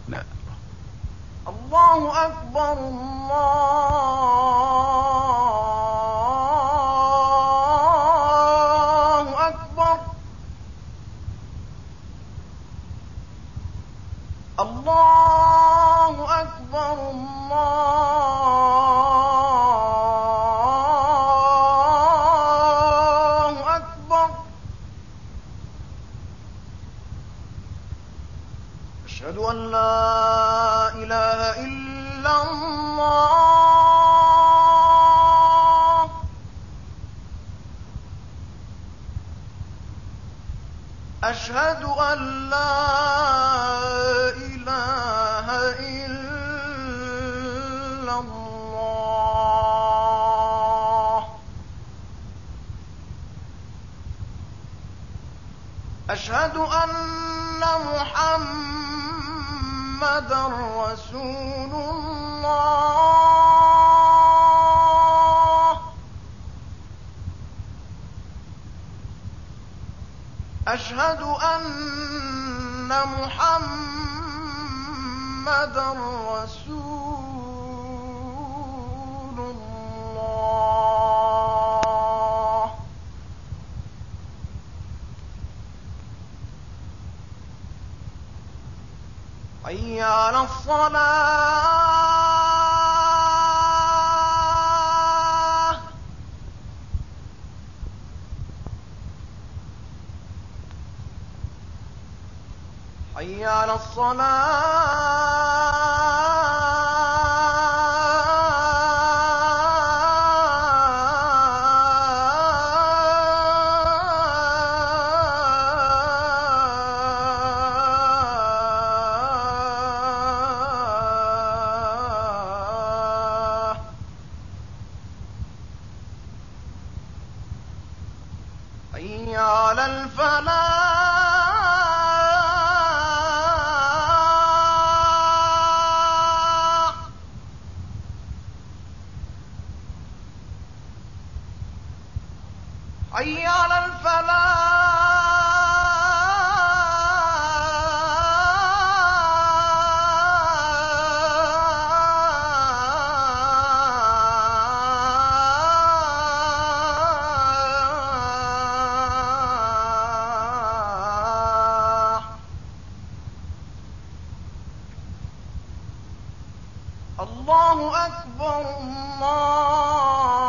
لا. الله أكبر الله أكبر الله أكبر الله أكبر أشهد أن لا إله إلا الله أشهد أن لا إله إلا الله أشهد أن محمدًا رسول الله أشهد أن محمدًا رسول الله حي على الصلاة حي على الصلاة حي على الفلاح حي على الفلاح الله أكبر الله